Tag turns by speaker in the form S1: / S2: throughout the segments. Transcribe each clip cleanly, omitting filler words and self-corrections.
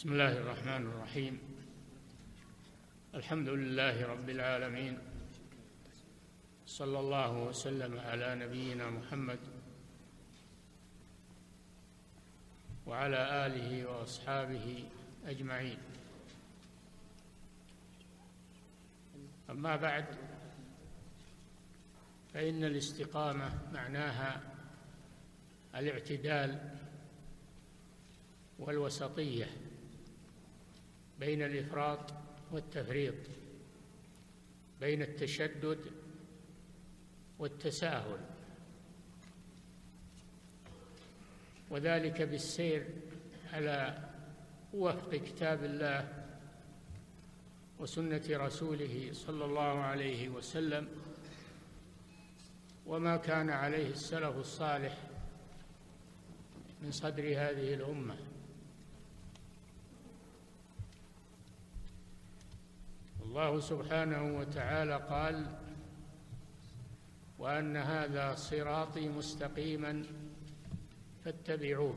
S1: بسم الله الرحمن الرحيم. الحمد لله رب العالمين، صلى الله وسلم على نبينا محمد وعلى آله وأصحابه أجمعين. أما بعد، فإن الاستقامة معناها الاعتدال والوسطية بين الإفراط والتفريط، بين التشدد والتساهل، وذلك بالسير على وفق كتاب الله وسنة رسوله صلى الله عليه وسلم، وما كان عليه السلف الصالح من صدر هذه الأمة. الله سبحانه وتعالى قال: وأن هذا صراطي مستقيما فاتبعوه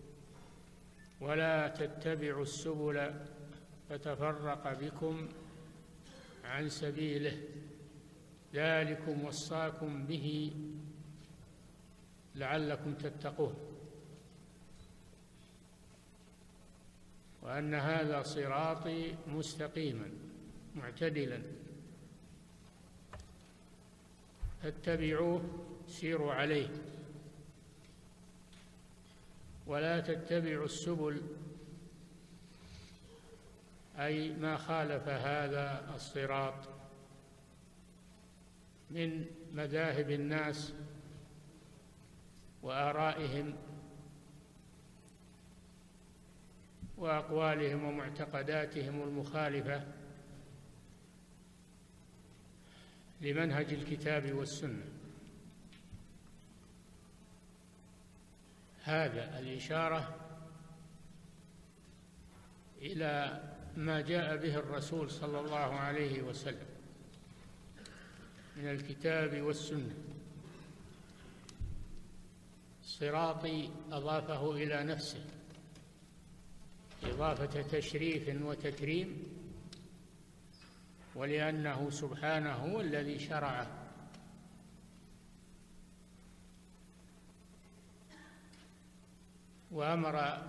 S1: ولا تتبعوا السبل فتفرق بكم عن سبيله ذلكم وصاكم به لعلكم تتقون. وأن هذا صراطي مستقيما معتدلا فاتبعوه، سيروا عليه، ولا تتبعوا السبل، أي ما خالف هذا الصراط من مذاهب الناس وآرائهم وأقوالهم ومعتقداتهم المخالفة لمنهج الكتاب والسنة. هذا الإشارة إلى ما جاء به الرسول صلى الله عليه وسلم من الكتاب والسنة. صراطي أضافه إلى نفسه إضافة تشريف وتكريم، ولأنه سبحانه هو الذي شرعه، وأمر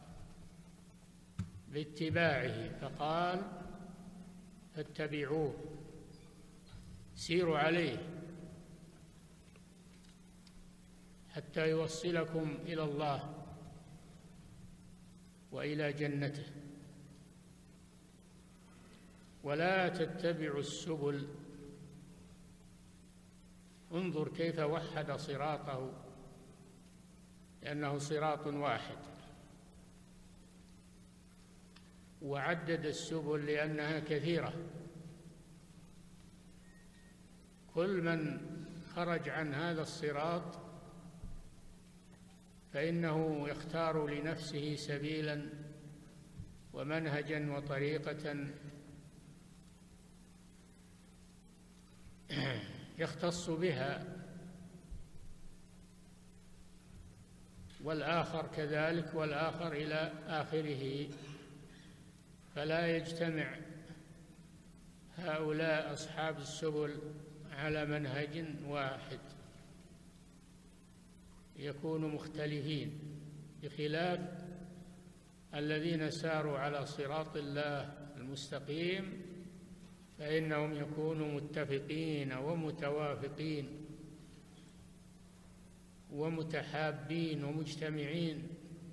S1: باتباعه فقال: فاتبعوه، سيروا عليه حتى يوصلكم إلى الله وإلى جنته. ولا تتبعوا السبل، انظر كيف وحد صراطه، لأنه صراط واحد، وعدد السبل لأنها كثيرة. كل من خرج عن هذا الصراط فإنه يختار لنفسه سبيلا ومنهجا وطريقة يختص بها، والآخر كذلك، والآخر إلى آخره، فلا يجتمع هؤلاء أصحاب السبل على منهج واحد، يكونوا مختلفين، بخلاف الذين ساروا على صراط الله المستقيم فإنهم يكونوا متفقين ومتوافقين ومتحابين ومجتمعين.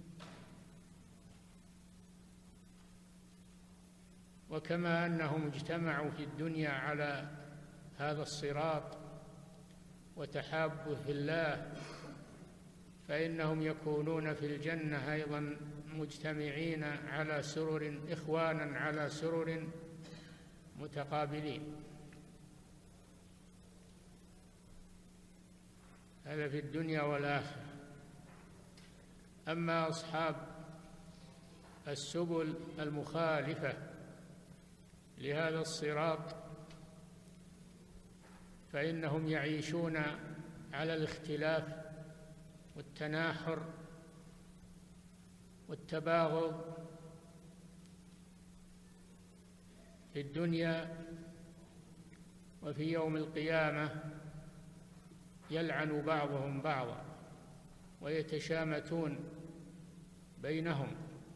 S1: وكما أنهم اجتمعوا في الدنيا على هذا الصراط وتحابوا في الله، فإنهم يكونون في الجنة أيضا مجتمعين على سرر، إخوانا على سرر متقابلين. هذا في الدنيا والآخرة. أما أصحاب السبل المخالفة لهذا الصراط فإنهم يعيشون على الاختلاف والتناحر والتباغض في الدنيا وفي يوم القيامة يلعن بعضهم بعضا ويتشامتون بينهم،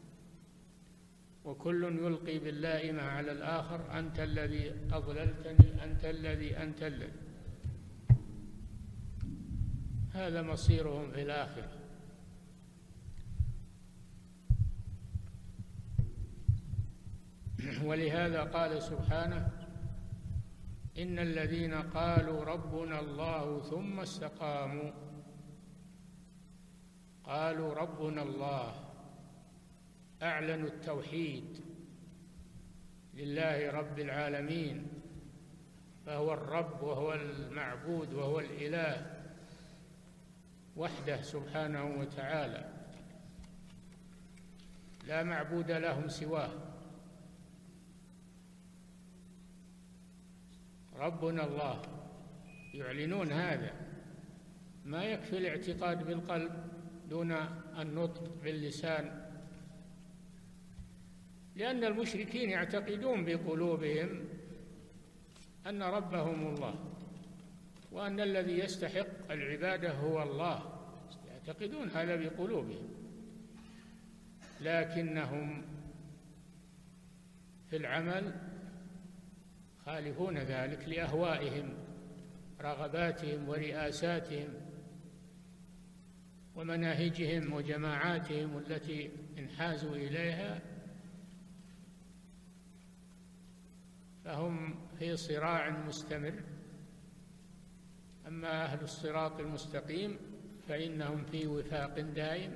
S1: وكل يلقي باللائمة على الآخر: أنت الذي أضللتني، أنت الذي، أنت الذي. هذا مصيرهم في الآخرة. ولهذا قال سبحانه: إن الذين قالوا ربنا الله ثم استقاموا، قالوا ربنا الله، أعلنوا التوحيد لله رب العالمين، فهو الرب وهو المعبود وهو الإله وحده سبحانه وتعالى، لا معبود لهم سواه. ربنا الله، يعلنون هذا. ما يكفي الاعتقاد بالقلب دون النطق باللسان، لأن المشركين يعتقدون بقلوبهم أن ربهم الله، وأن الذي يستحق العبادة هو الله، يعتقدون هذا بقلوبهم، لكنهم في العمل خالفون ذلك لأهوائهم، رغباتهم ورئاساتهم ومناهجهم وجماعاتهم التي انحازوا إليها، فهم في صراع مستمر. أما أهل الصراط المستقيم فإنهم في وفاق دائم.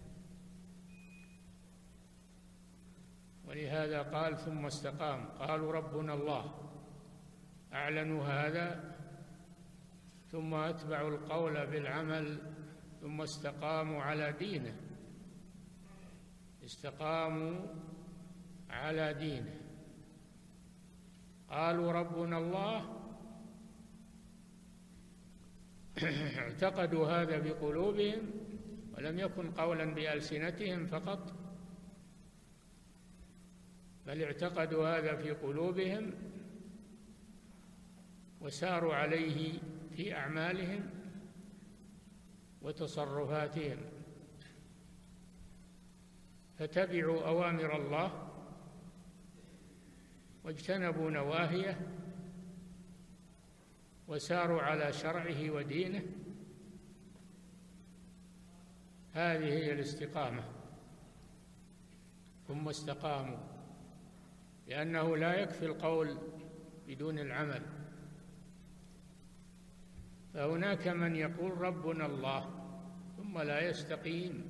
S1: ولهذا قال: ثم استقاموا، قالوا ربنا الله، أعلنوا هذا، ثم أتبعوا القول بالعمل، ثم استقاموا على دينه، استقاموا على دينه. قالوا ربنا الله، اعتقدوا هذا بقلوبهم ولم يكن قولا بألسنتهم فقط، بل اعتقدوا هذا في قلوبهم وساروا عليه في أعمالهم وتصرفاتهم، فتبعوا أوامر الله واجتنبوا نواهيه وساروا على شرعه ودينه. هذه هي الاستقامة. ثم استقاموا، لأنه لا يكفي القول بدون العمل. فهناك من يقول ربنا الله ثم لا يستقيم،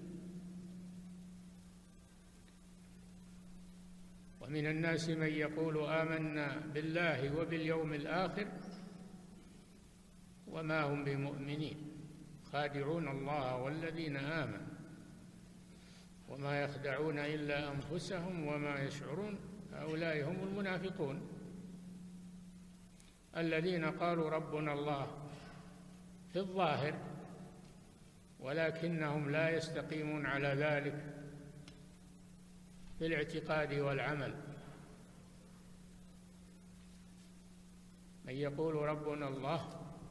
S1: ومن الناس من يقول آمنا بالله وباليوم الآخر وما هم بمؤمنين، خادعون الله والذين آمنوا وما يخدعون إلا أنفسهم وما يشعرون، هؤلاء هم المنافقون الذين قالوا ربنا الله في الظاهر، ولكنهم لا يستقيمون على ذلك في الاعتقاد والعمل. من يقول ربنا الله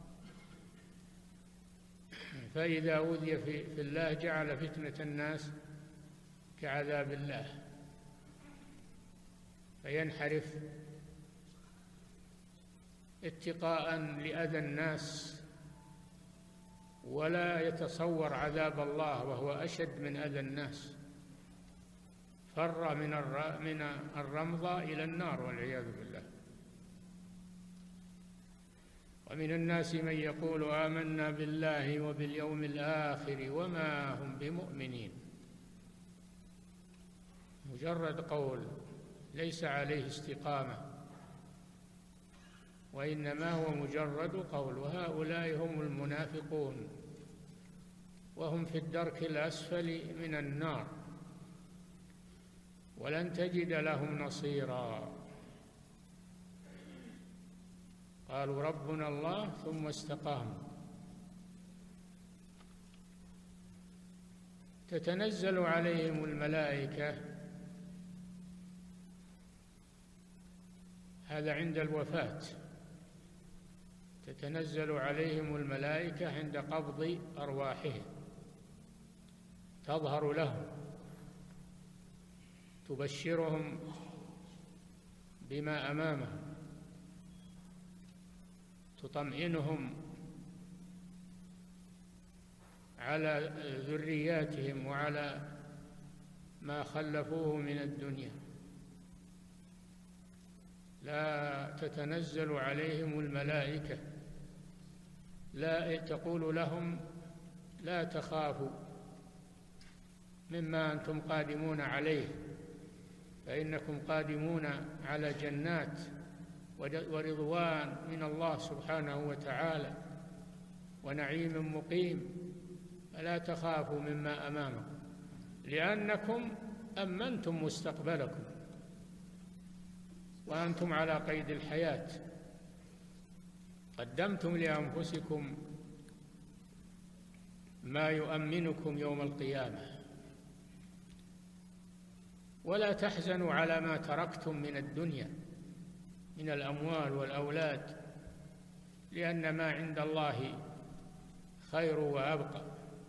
S1: فإذا أوذي في الله جعل فتنة الناس كعذاب الله، فينحرف اتقاء لأذى الناس ولا يتصور عذاب الله وهو أشد من أذى الناس، فر من الرمضة إلى النار والعياذ بالله. ومن الناس من يقول آمنا بالله وباليوم الآخر وما هم بمؤمنين، مجرد قول ليس عليه استقامة، وإنما هو مجرد قول. وهؤلاء هم المنافقون، وهم في الدرك الأسفل من النار، ولن تجد لهم نصيرا. قالوا ربنا الله ثم استقاموا. تتنزل عليهم الملائكة هذا عند الوفاة، تتنزل عليهم الملائكة عند قبض أرواحهم، تظهر لهم تبشرهم بما أمامهم، تطمئنهم على ذرياتهم وعلى ما خلفوه من الدنيا. لا تتنزل عليهم الملائكة، لا تقول لهم لا تخافوا مما أنتم قادمون عليه، فإنكم قادمون على جنات ورضوان من الله سبحانه وتعالى ونعيم مقيم، فلا تخافوا مما أمامكم لأنكم أمنتم مستقبلكم وأنتم على قيد الحياة، قدمتم لأنفسكم ما يؤمنكم يوم القيامة. ولا تحزنوا على ما تركتم من الدنيا من الأموال والأولاد، لأن ما عند الله خير وأبقى.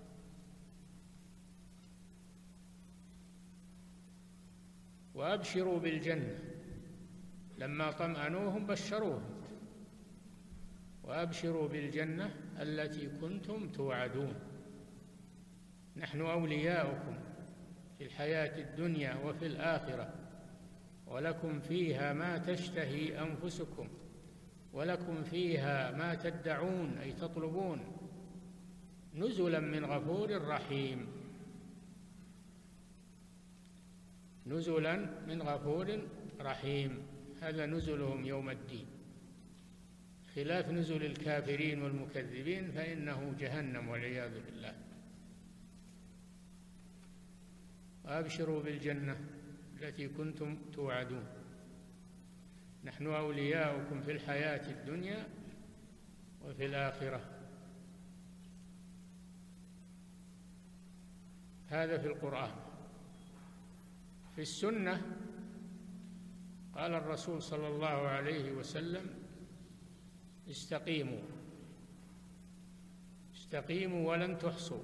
S1: وأبشروا بالجنة، لما طمأنوهم بشروهم، وأبشروا بالجنة التي كنتم توعدون، نحن أولياؤكم في الحياة الدنيا وفي الآخرة، ولكم فيها ما تشتهي أنفسكم ولكم فيها ما تدعون أي تطلبون، نزلا من غفور رحيم، نزلا من غفور رحيم. هذا نزلهم يوم الدين، خلاف نزل الكافرين والمكذبين فإنه جهنم والعياذ بالله. وأبشروا بالجنة التي كنتم توعدون، نحن أولياؤكم في الحياة الدنيا وفي الآخرة. هذا في القرآن. في السنة قال الرسول صلى الله عليه وسلم: استقيموا استقيموا ولن تحصوا،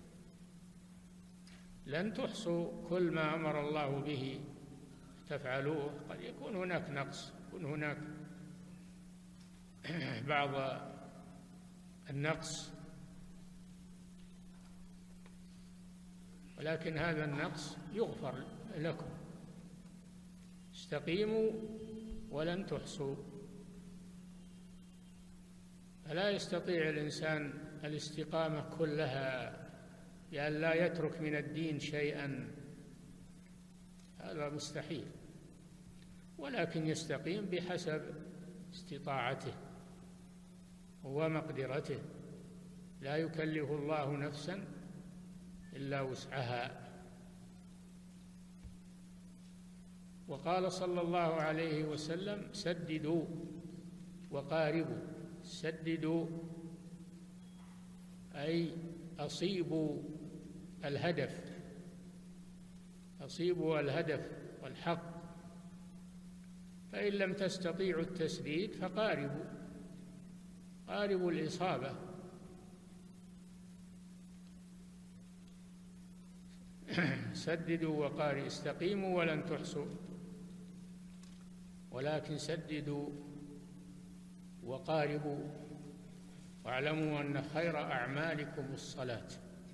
S1: لن تحصوا كل ما أمر الله به تفعلوه، قد يكون هناك نقص، يكون هناك بعض النقص، ولكن هذا النقص يغفر لكم. استقيموا ولن تحصوا. فلا يستطيع الإنسان الاستقامة كلها بأن لا يترك من الدين شيئا، هذا مستحيل، ولكن يستقيم بحسب استطاعته ومقدرته، لا يكلف الله نفسا إلا وسعها. وقال صلى الله عليه وسلم: سددوا وقاربوا. سددوا أي أصيبوا الهدف، أصيبوا الهدف والحق، فإن لم تستطيعوا التسديد فقاربوا، قاربوا الإصابة. سددوا وقاربوا، استقيموا ولن تحصوا، ولكن سددوا وقاربوا، واعلموا أن خير أعمالكم الصلاة.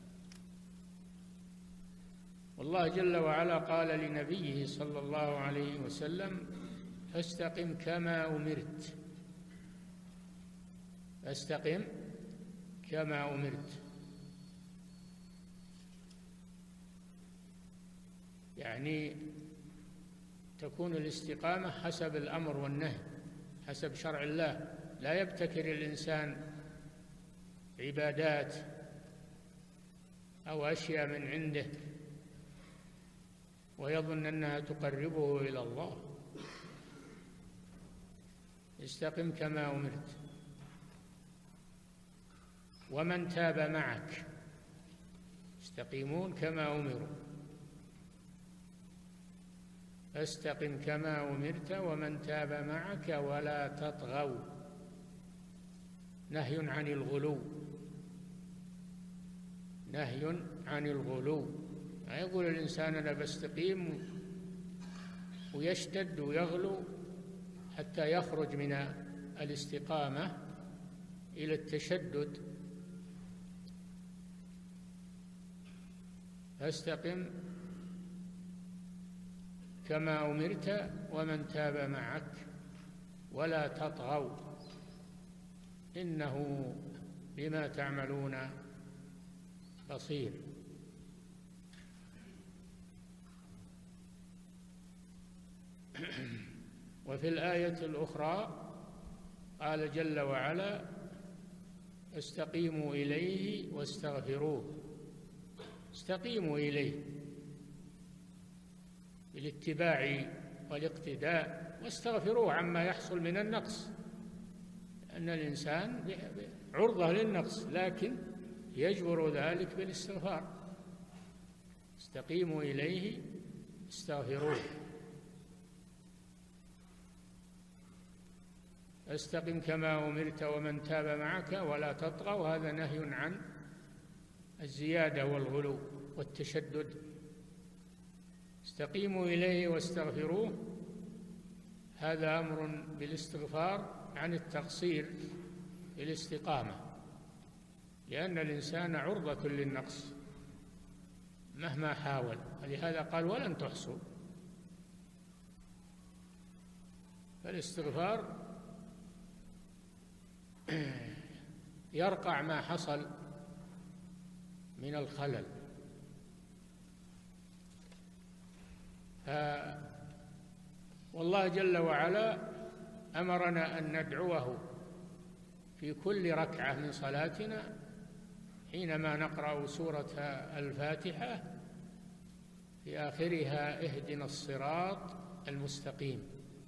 S1: والله جل وعلا قال لنبيه صلى الله عليه وسلم: فاستقم كما أمرت، فاستقم كما أمرت، يعني تكون الاستقامة حسب الأمر والنهي، حسب شرع الله، لا يبتكر الإنسان عبادات أو أشياء من عنده ويظن أنها تقربه إلى الله. استقم كما أمرت. ومن تاب معك، يستقيمون كما أمروا. فاستقم كما أمرت ومن تاب معك ولا تطغوا. نهي عن الغلو، نهي عن الغلو. لا يقول الإنسان أنا بستقيم ويشتد ويغلو حتى يخرج من الاستقامة إلى التشدد. فاستقم كما أمرت ومن تاب معك ولا تطغوا إنه بما تعملون بصير. وفي الآية الأخرى قال جل وعلا استقيموا إليه واستغفروه. استقيموا إليه بالاتباع والاقتداء، واستغفروه عما يحصل من النقص، أن الإنسان عرضة للنقص لكن يجبر ذلك بالاستغفار. استقيموا إليه استغفروه. استقم كما أمرت ومن تاب معك ولا تطغوا. هذا نهي عن الزيادة والغلو والتشدد. استقيموا إليه واستغفروه، هذا أمر بالاستغفار عن التقصير في الاستقامة، لأن الإنسان عرضة للنقص مهما حاول، ولهذا قال ولن تحصوا. فالاستغفار يرقع ما حصل من الخلل. والله جل وعلا أمرنا أن ندعوه في كل ركعة من صلاتنا حينما نقرأ سورة الفاتحة في آخرها اهدنا الصراط المستقيم.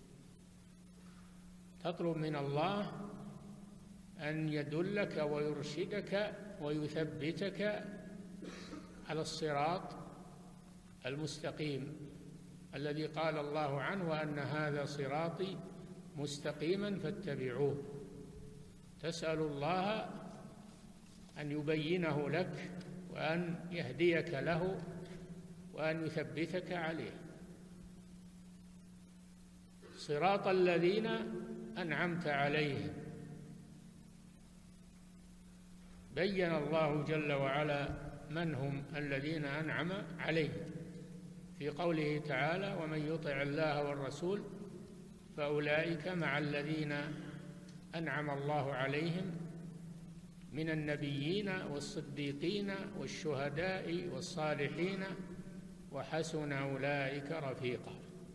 S1: تطلب من الله أن يدلك ويرشدك ويثبتك على الصراط المستقيم الذي قال الله عنه وأن هذا صراطي مستقيما فاتبعوه. تسأل الله أن يبينه لك وأن يهديك له وأن يثبتك عليه. صراط الذين أنعمت عليهم. بين الله جل وعلا من هم الذين أنعم عليهم في قوله تعالى ومن يطع الله والرسول فأولئك مع الذين أنعم الله عليهم من النبيين والصديقين والشهداء والصالحين وحسن أولئك رفيقا.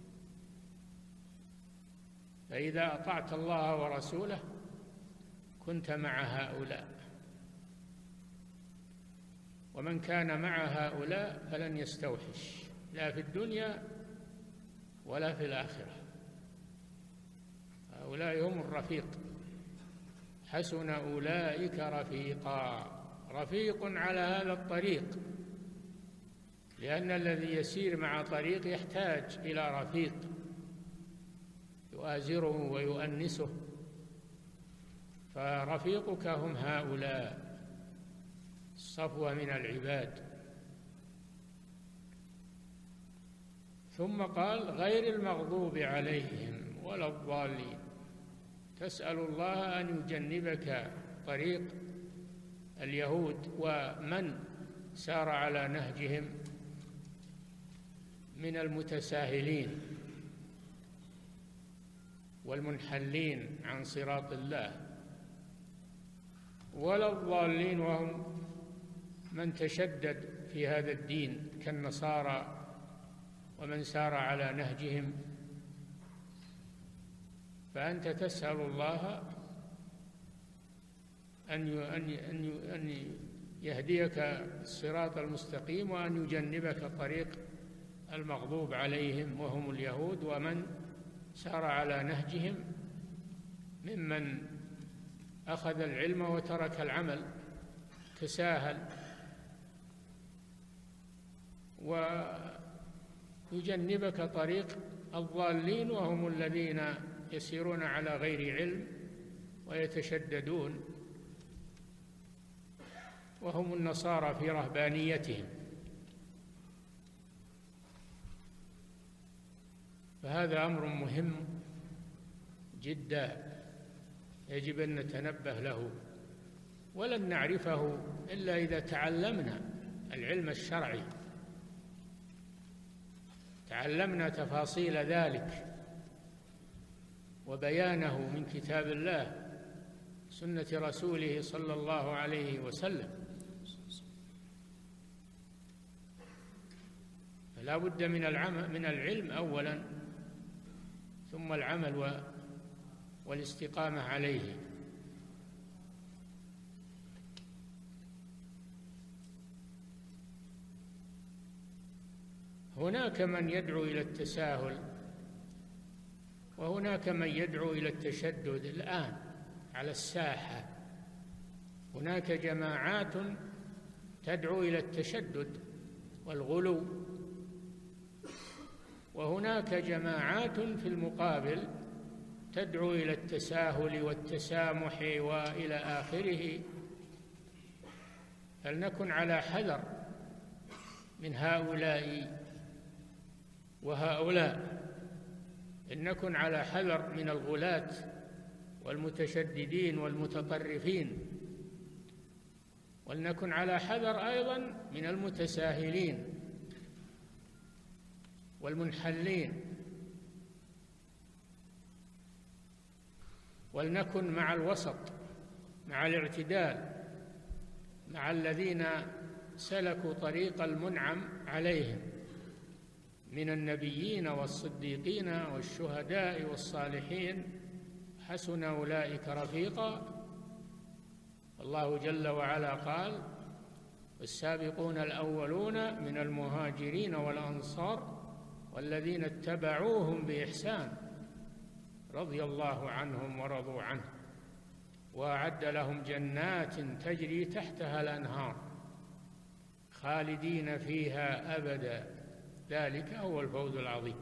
S1: فإذا أطعت الله ورسوله كنت مع هؤلاء، ومن كان مع هؤلاء فلن يستوحش لا في الدنيا ولا في الآخرة. هؤلاء هم الرفيق. حسن أولئك رفيقا. رفيق على هذا الطريق، لأن الذي يسير مع طريق يحتاج إلى رفيق يؤازره ويؤنسه، فرفيقك هم هؤلاء الصفوة من العباد. ثم قال غير المغضوب عليهم ولا الضالين. تسأل الله أن يجنبك طريق اليهود ومن سار على نهجهم من المتساهلين والمنحلين عن صراط الله، ولا الضالين وهم من تشدد في هذا الدين كالنصارى ومن سار على نهجهم. فأنت تسأل الله أن يهديك الصراط المستقيم وأن يجنبك طريق المغضوب عليهم وهم اليهود ومن سار على نهجهم ممن أخذ العلم وترك العمل، تساهل، ويجنبك طريق الضالين وهم الذين يسيرون على غير علم ويتشددون، وهم النصارى في رهبانيتهم. فهذا أمر مهم جدا يجب أن نتنبه له، ولن نعرفه إلا إذا تعلمنا العلم الشرعي، تعلمنا تفاصيل ذلك وبيانه من كتاب الله سنة رسوله صلى الله عليه وسلم. فلا بد من العلم أولا، ثم العمل والاستقامة عليه. هناك من يدعو إلى التساهل، وهناك من يدعو إلى التشدد الآن على الساحة. هناك جماعات تدعو إلى التشدد والغلو، وهناك جماعات في المقابل تدعو إلى التساهل والتسامح وإلى آخره. فلنكن على حذر من هؤلاء وهؤلاء، إن نكن على حذر من الغلاة والمتشددين والمتطرفين، ولنكن على حذر أيضا من المتساهلين والمنحلين، ولنكن مع الوسط، مع الاعتدال، مع الذين سلكوا طريق المنعم عليهم من النبيين والصديقين والشهداء والصالحين، حسن أولئك رفيقا. الله جل وعلا قال: والسابقون الأولون من المهاجرين والأنصار والذين اتبعوهم بإحسان رضي الله عنهم ورضوا عنه وأعد لهم جنات تجري تحتها الأنهار خالدين فيها أبدا ذلك هو الفوز العظيم.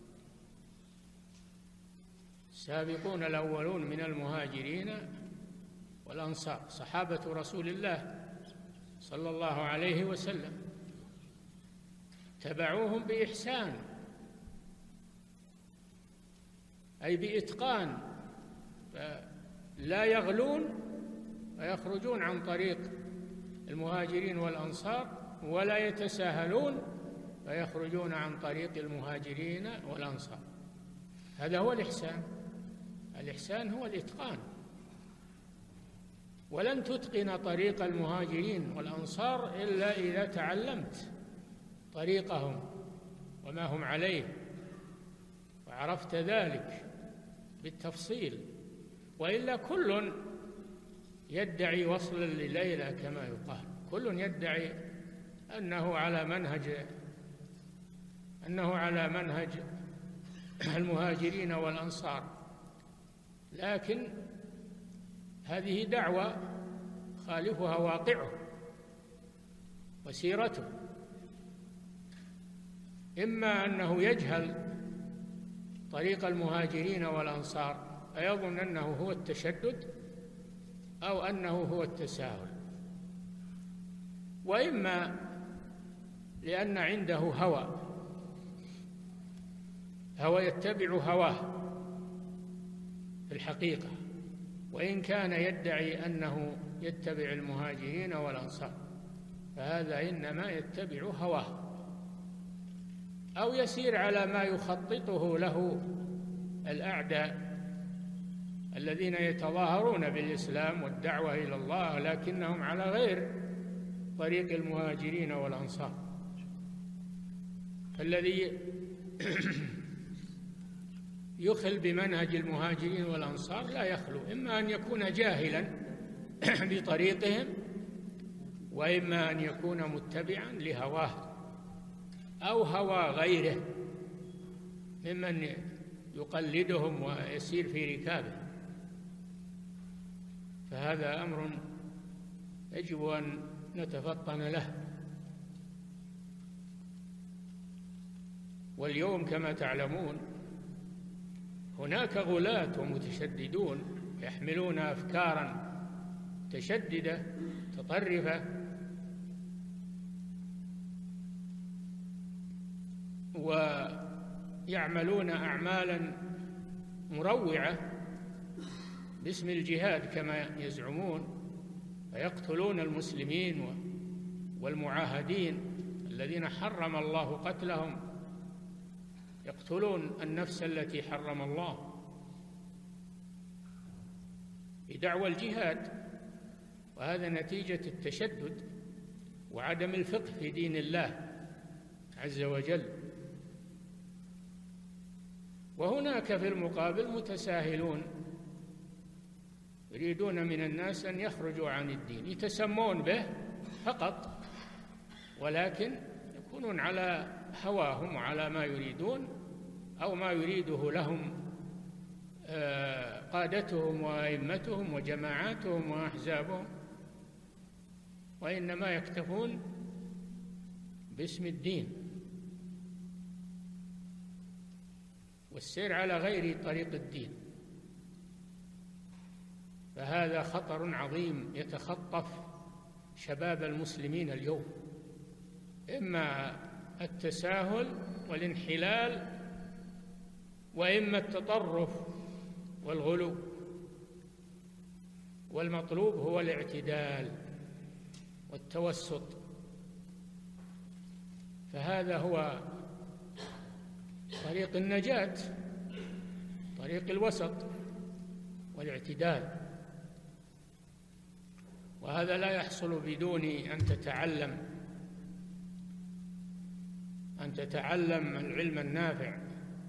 S1: السابقون الأولون من المهاجرين والأنصار صحابة رسول الله صلى الله عليه وسلم، تبعوهم بإحسان أي بإتقان، لا يغلون ويخرجون عن طريق المهاجرين والأنصار، ولا يتساهلون فيخرجون عن طريق المهاجرين والأنصار. هذا هو الإحسان. الإحسان هو الإتقان، ولن تتقن طريق المهاجرين والأنصار إلا إذا تعلمت طريقهم وما هم عليه وعرفت ذلك بالتفصيل، وإلا كل يدعي وصل لليلى كما يقال، كل يدعي أنه على منهج المهاجرين والأنصار، لكن هذه دعوة خالفها واقعه وسيرته، إما أنه يجهل طريق المهاجرين والأنصار فيظن أنه هو التشدد أو أنه هو التساهل، وإما لأن عنده هوى يتبع هواه في الحقيقة، وإن كان يدعي أنه يتبع المهاجرين والأنصار فهذا إنما يتبع هواه، أو يسير على ما يخططه له الأعداء الذين يتظاهرون بالإسلام والدعوة إلى الله لكنهم على غير طريق المهاجرين والأنصار. فالذي يخل بمنهج المهاجرين والأنصار لا يخلو، إما أن يكون جاهلا بطريقهم، وإما أن يكون متبعا لهواه أو هوى غيره ممن يقلدهم ويسير في ركابه. فهذا أمر يجب أن نتفطن له. واليوم كما تعلمون هناك غلاة ومتشددون يحملون أفكارا متشددة متطرفة، ويعملون أعمالا مروعة باسم الجهاد كما يزعمون، فيقتلون المسلمين والمعاهدين الذين حرم الله قتلهم، يقتلون النفس التي حرم الله بدعوى الجهاد، وهذا نتيجة التشدد وعدم الفقه في دين الله عز وجل. وهناك في المقابل متساهلون يريدون من الناس أن يخرجوا عن الدين، يتسمون به فقط، ولكن يكونون على هواهم وعلى ما يريدون أو ما يريده لهم قادتهم وأئمتهم وجماعاتهم وأحزابهم، وإنما يكتفون باسم الدين والسير على غير طريق الدين. فهذا خطر عظيم يتخطف شباب المسلمين اليوم، إما التساهل والانحلال، وإما التطرف والغلو، والمطلوب هو الاعتدال والتوسط. فهذا هو طريق النجاة، طريق الوسط والاعتدال، وهذا لا يحصل بدون أن تتعلم العلم النافع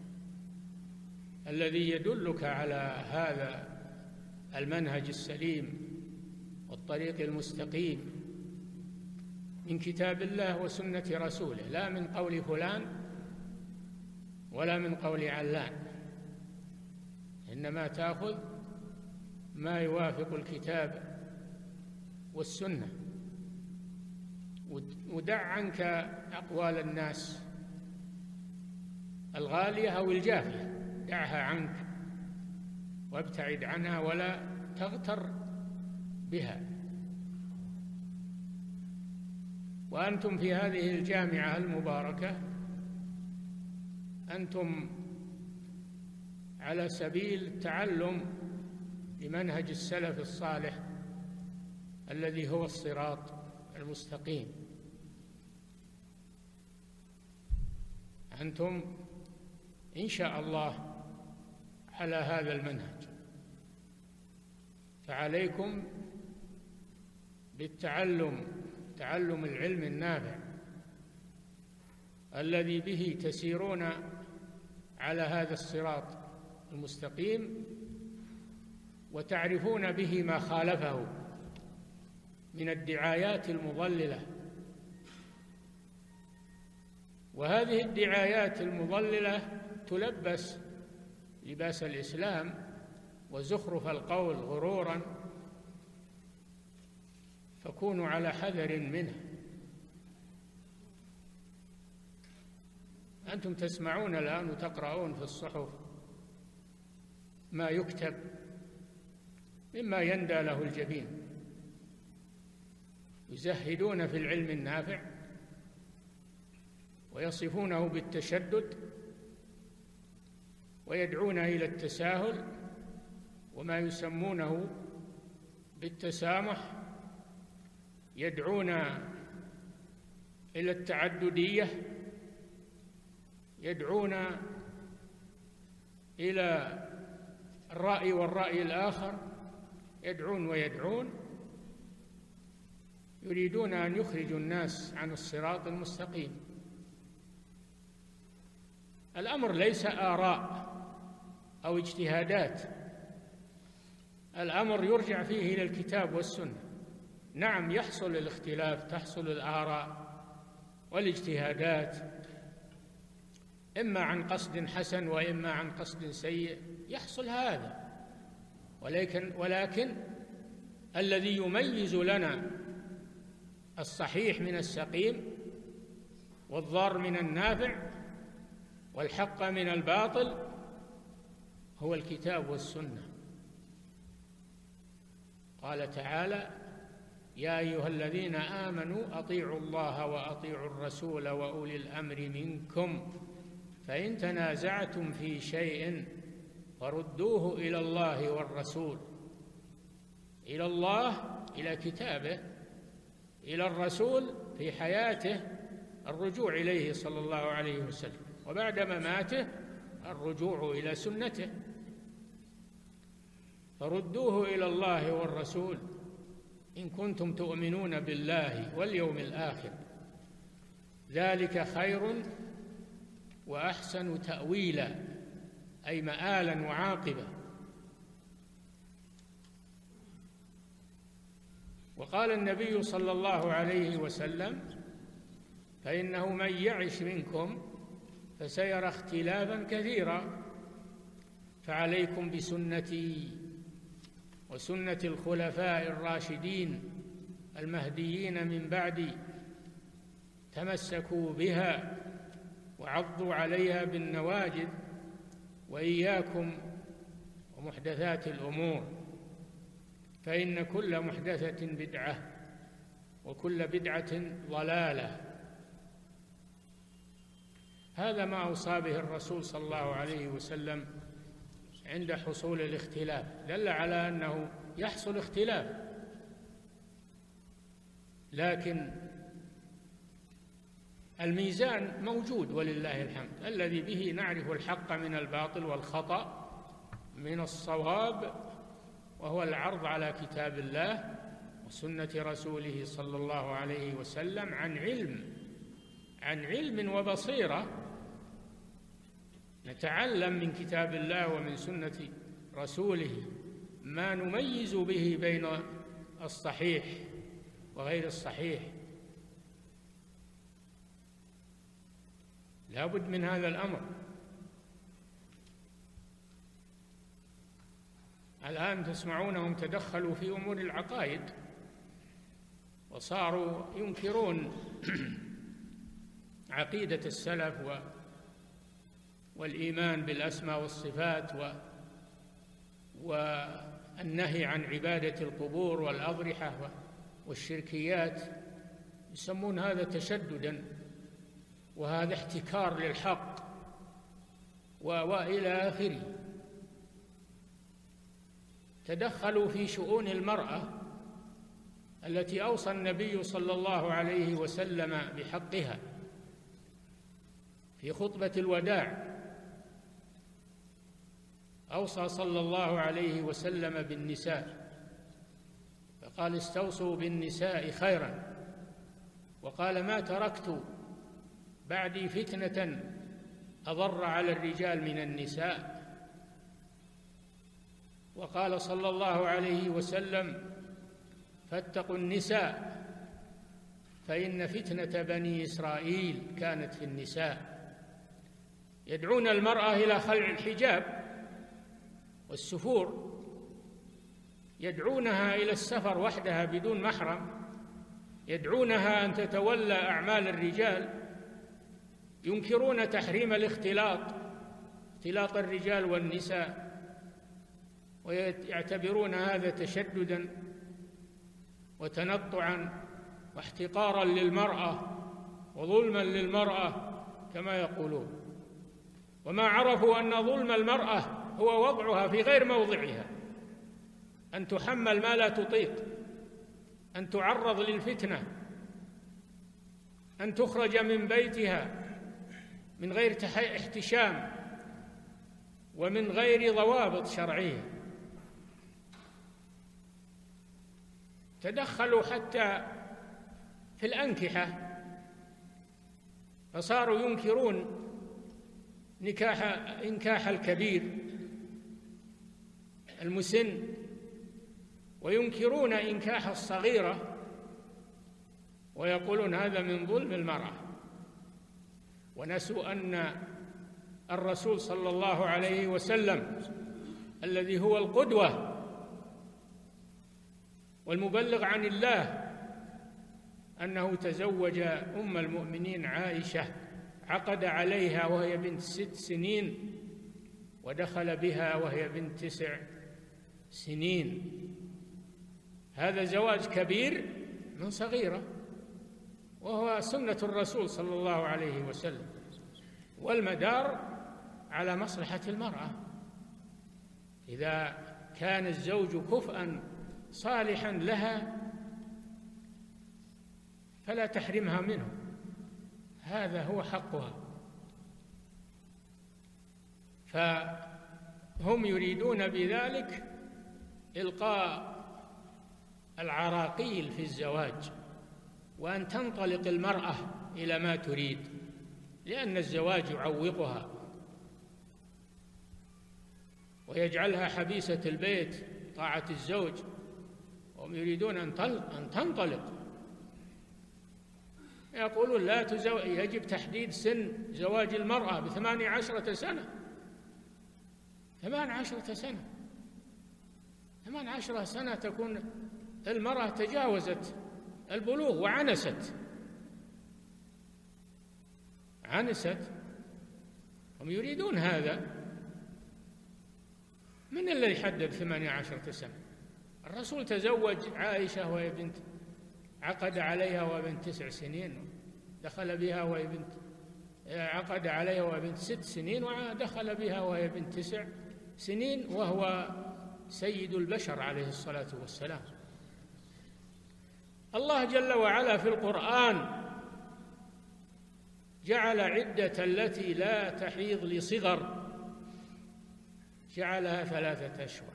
S1: الذي يدلك على هذا المنهج السليم والطريق المستقيم من كتاب الله وسنة رسوله، لا من قول فلان ولا من قول علان، إنما تأخذ ما يوافق الكتاب والسنة، ودع عنك أقوال الناس الغالية أو الجافية، دعها عنك وابتعد عنها ولا تغتر بها. وأنتم في هذه الجامعة المباركة أنتم على سبيل التعلم لمنهج السلف الصالح الذي هو الصراط المستقيم. أنتم إن شاء الله على هذا المنهج، فعليكم تعلم العلم النافع الذي به تسيرون على هذا الصراط المستقيم، وتعرفون به ما خالفه من الدعايات المضللة. وهذه الدعايات المضللة تلبس لباس الإسلام وزخرف القول غرورا، فكونوا على حذر منه. أنتم تسمعون الآن وتقرؤون في الصحف ما يكتب مما يندى له الجبين، يزهدون في العلم النافع ويصفونه بالتشدد ويدعون إلى التساهل وما يسمونه بالتسامح، يدعون إلى التعددية، يدعون إلى الرأي والرأي الآخر، يدعون يريدون أن يخرجوا الناس عن الصراط المستقيم. الأمر ليس آراء أو اجتهادات، الأمر يرجع فيه إلى الكتاب والسنة. نعم يحصل الاختلاف، تحصل الآراء والاجتهادات، إما عن قصد حسن وإما عن قصد سيء، يحصل هذا، ولكن الذي يميز لنا الصحيح من السقيم والضار من النافع والحق من الباطل هو الكتاب والسنة. قال تعالى: يا أيها الذين آمنوا أطيعوا الله وأطيعوا الرسول وأولي الأمر منكم فإن تنازعتم في شيء فردوه إلى الله والرسول. إلى الله إلى كتابه، إلى الرسول في حياته الرجوع إليه صلى الله عليه وسلم، وبعد مماته الرجوع إلى سنته. فردوه إلى الله والرسول إن كنتم تؤمنون بالله واليوم الآخر، ذلك خير وأحسن تأويلا، أي مآلا وعاقبة. وقال النبي صلى الله عليه وسلم: فإنه من يعش منكم فسيرى اختلافا كثيرا، فعليكم بسنتي وسنة الخلفاء الراشدين المهديين من بعدي، تمسكوا بها وعضوا عليها بالنواجذ، وإياكم ومحدثات الأمور، فإن كل محدثة بدعة وكل بدعة ضلالة. هذا ما أوصى به الرسول صلى الله عليه وسلم عند حصول الاختلاف، دل على أنه يحصل اختلاف، لكن الميزان موجود ولله الحمد، الذي به نعرف الحق من الباطل والخطأ من الصواب، وهو العرض على كتاب الله وسنة رسوله صلى الله عليه وسلم عن علم وبصيرة. نتعلم من كتاب الله ومن سنة رسوله ما نميز به بين الصحيح وغير الصحيح. لا بد من هذا الأمر. الآن تسمعونهم تدخلوا في أمور العقائد وصاروا ينكرون عقيدة السلف والإيمان بالأسماء والصفات والنهي عن عبادة القبور والأضرحة والشركيات، يسمون هذا تشدداً، وهذا احتكار للحق وإلى آخره. تدخلوا في شؤون المرأة التي أوصى النبي صلى الله عليه وسلم بحقها في خطبة الوداع. أوصى صلى الله عليه وسلم بالنساء فقال: استوصوا بالنساء خيرا، وقال: ما تركت بعدي فتنة أضر على الرجال من النساء. وقال صلى الله عليه وسلم: فاتقوا النساء فإن فتنة بني إسرائيل كانت في النساء. يدعون المرأة إلى خلع الحجاب والسفور، يدعونها إلى السفر وحدها بدون محرم، يدعونها أن تتولى أعمال الرجال، ينكرون تحريم اختلاط الرجال والنساء، ويعتبرون هذا تشدداً وتنطعاً واحتقاراً للمرأة وظلماً للمرأة كما يقولون، وما عرفوا أن ظلم المرأة هو وضعها في غير موضعها، أن تحمل ما لا تطيق، أن تعرض للفتنة، أن تخرج من بيتها من غير احتشام ومن غير ضوابط شرعية. تدخلوا حتى في الأنكحة، فصاروا ينكرون إنكاح الكبير المسن، وينكرون إنكاح الصغيرة، ويقولون هذا من ظلم المرأة، ونسوا أن الرسول صلى الله عليه وسلم الذي هو القدوة والمبلغ عن الله أنه تزوج أم المؤمنين عائشة، عقد عليها وهي بنت 6 سنين، ودخل بها وهي بنت 9 سنين. هذا زواج كبير من صغيرة، وهو سنة الرسول صلى الله عليه وسلم، والمدار على مصلحة المرأة. إذا كان الزوج كفءا صالحا لها فلا تحرمها منه، هذا هو حقها. فهم يريدون بذلك إلقاء العراقيل في الزواج، وأن تنطلق المرأة إلى ما تريد، لأن الزواج يعوقها ويجعلها حبيسة البيت طاعة الزوج، وهم يريدون أن تنطلق. يقولون لا يجب تحديد سن زواج المرأة ب18 سنة. 18 سنة، 18 سنة تكون المرأة تجاوزت البلوغ وعنست. هم يريدون هذا. من الذي حدد 18 سنة؟ الرسول تزوج عائشة وهي بنت، عقد عليها وهي بنت 9 سنين، دخل بها وهي بنت، عقد عليها وهي بنت 6 سنين، ودخل بها وهي بنت 9 سنين، وهو سيد البشر عليه الصلاة والسلام. الله جل وعلا في القرآن جعل عدة التي لا تحيض لصغر جعلها 3 أشهر،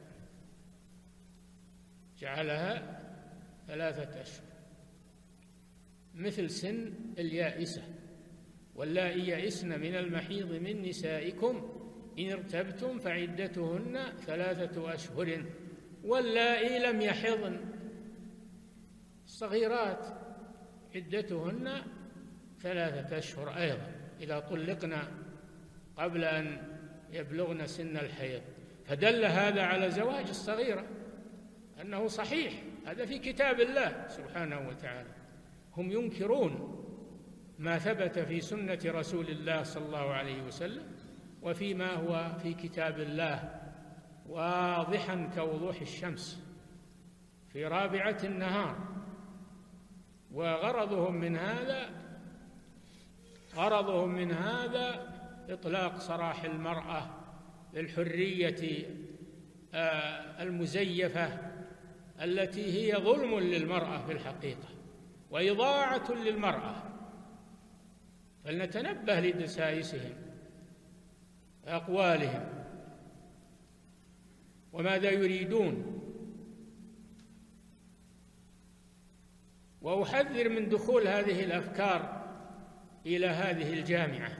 S1: جعلها 3 أشهر، مثل سن اليائسة. واللائي يئسن من المحيض من نسائكم إن ارتبتم فعدتهن 3 أشهر واللائي لم يحضن، الصغيرات عدتهن 3 أشهر أيضا إذا طلقنا قبل أن يبلغن سن الحيض. فدل هذا على زواج الصغيرة أنه صحيح، هذا في كتاب الله سبحانه وتعالى. هم ينكرون ما ثبت في سنة رسول الله صلى الله عليه وسلم وفيما هو في كتاب الله واضحا كوضوح الشمس في رابعة النهار. وغرضهم من هذا إطلاق سراح المرأة للحرية المزيفة التي هي ظلم للمرأة في الحقيقة وإضاعة للمرأة. فلنتنبه لدسائسهم أقوالهم وماذا يريدون. وأحذر من دخول هذه الأفكار إلى هذه الجامعة،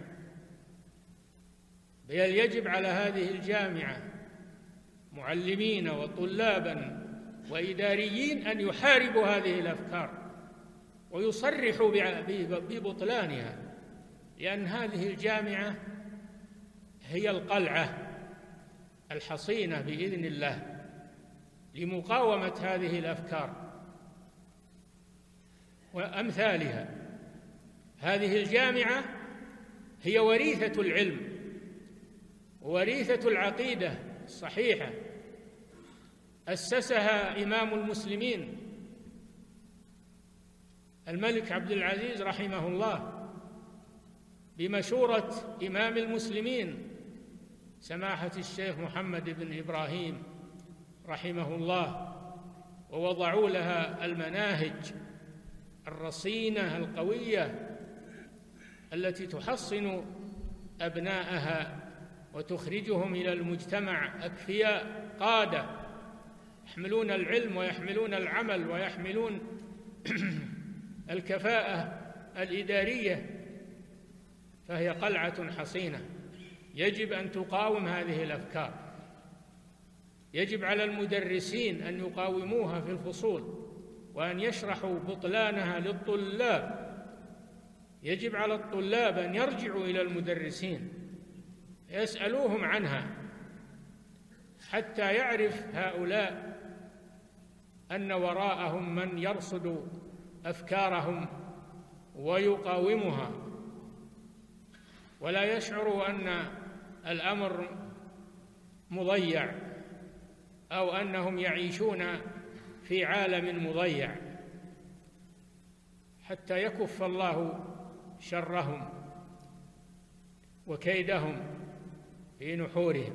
S1: بل يجب على هذه الجامعة معلمين وطلابا وإداريين أن يحاربوا هذه الأفكار ويصرحوا ببطلانها، لأن هذه الجامعة هي القلعة الحصينة بإذن الله لمقاومة هذه الأفكار وأمثالها. هذه الجامعة هي وريثة العلم ووريثة العقيدة الصحيحة، أسسها إمام المسلمين الملك عبد العزيز رحمه الله بمشورة إمام المسلمين سماحة الشيخ محمد بن إبراهيم رحمه الله، ووضعوا لها المناهج الرصينة القوية التي تحصن أبناءها وتخرجهم إلى المجتمع أكفياء قادة يحملون العلم ويحملون العمل ويحملون الكفاءة الإدارية. فهي قلعة حصينة يجب أن تقاوم هذه الأفكار. يجب على المدرسين أن يقاوموها في الفصول وأن يشرحوا بطلانها للطلاب. يجب على الطلاب أن يرجعوا إلى المدرسين يسألوهم عنها حتى يعرف هؤلاء أن وراءهم من يرصد أفكارهم ويقاومها، ولا يشعروا أن الأمر مضيع أو أنهم يعيشون في عالم مضيع، حتى يكف الله شرهم وكيدهم في نحورهم.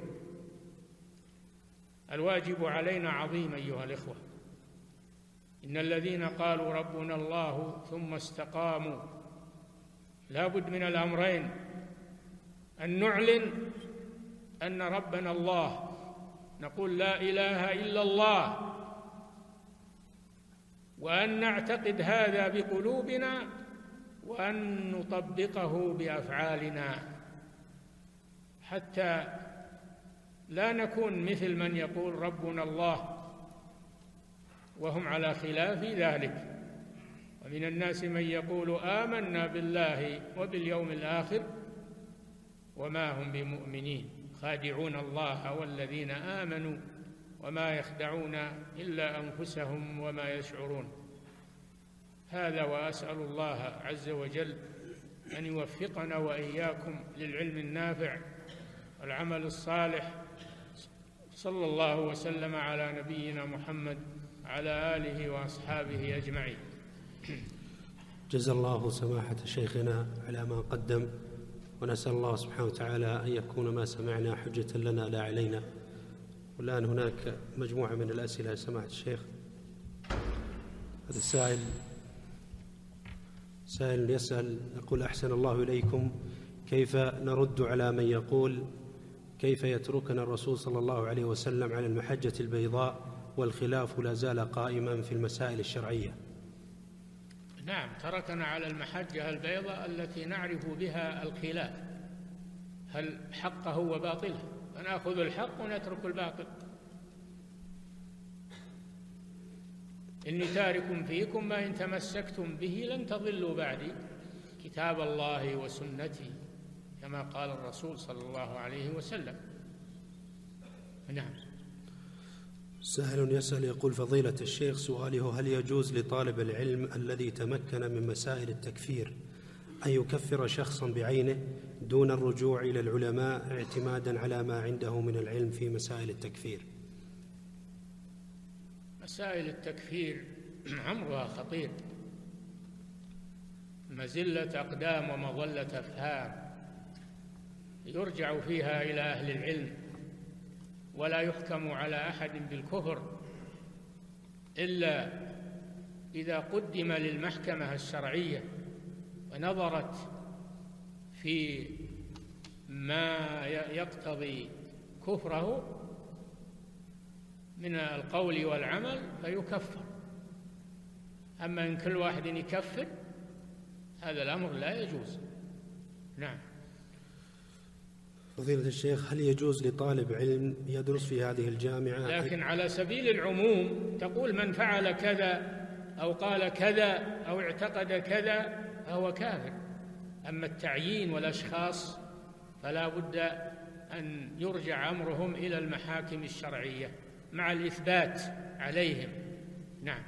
S1: الواجب علينا عظيم أيها الإخوة. إن الذين قالوا ربنا الله ثم استقاموا، لا بد من الأمرين: أن نعلن أن ربنا الله، نقول لا إله إلا الله، وأن نعتقد هذا بقلوبنا وأن نطبقه بأفعالنا، حتى لا نكون مثل من يقول ربنا الله وهم على خلاف ذلك. ومن الناس من يقول آمنا بالله وباليوم الآخر وما هم بمؤمنين، خادعون الله والذين آمنوا وما يخدعون إلا أنفسهم وما يشعرون. هذا، وأسأل الله عز وجل أن يوفقنا وإياكم للعلم النافع والعمل الصالح. صلى الله وسلم على نبينا محمد وعلى آله وأصحابه أجمعين.
S2: جزا الله سماحة شيخنا على ما قدم، ونسأل الله سبحانه وتعالى أن يكون ما سمعنا حجة لنا لا علينا. والآن هناك مجموعة من الأسئلة سماحة الشيخ. هذا سائل يسأل يقول: أحسن الله إليكم، كيف نرد على من يقول كيف يتركنا الرسول صلى الله عليه وسلم على المحجة البيضاء والخلاف لا زال قائما في المسائل الشرعية؟
S1: نعم، تركنا على المحجة البيضاء التي نعرف بها الخلاف، هل حقه وباطله، فنأخذ الحق ونترك الباطل. إني تارك فيكم ما إن تمسكتم به لن تضلوا بعدي، كتاب الله وسنتي، كما قال الرسول صلى الله عليه وسلم. نعم.
S2: سائل يسأل يقول: فضيلة الشيخ، سؤاله: هل يجوز لطالب العلم الذي تمكن من مسائل التكفير أن يكفر شخصا بعينه دون الرجوع إلى العلماء اعتمادا على ما عنده من العلم في مسائل التكفير؟
S1: مسائل التكفير أمرها خطير، مزلة أقدام ومظلة أفهام، يرجع فيها إلى أهل العلم، ولا يحكم على أحد بالكفر إلا إذا قدم للمحكمة الشرعية ونظرت في ما يقتضي كفره من القول والعمل فيكفر. أما إن كل واحد يكفر، هذا الأمر لا يجوز. نعم.
S2: فضيلة الشيخ، هل يجوز لطالب علم يدرس في هذه الجامعة
S1: لكن على سبيل العموم تقول من فعل كذا أو قال كذا أو اعتقد كذا فهو كافر. أما التعيين والأشخاص فلا بد أن يرجع أمرهم إلى المحاكم الشرعية مع الإثبات عليهم. نعم.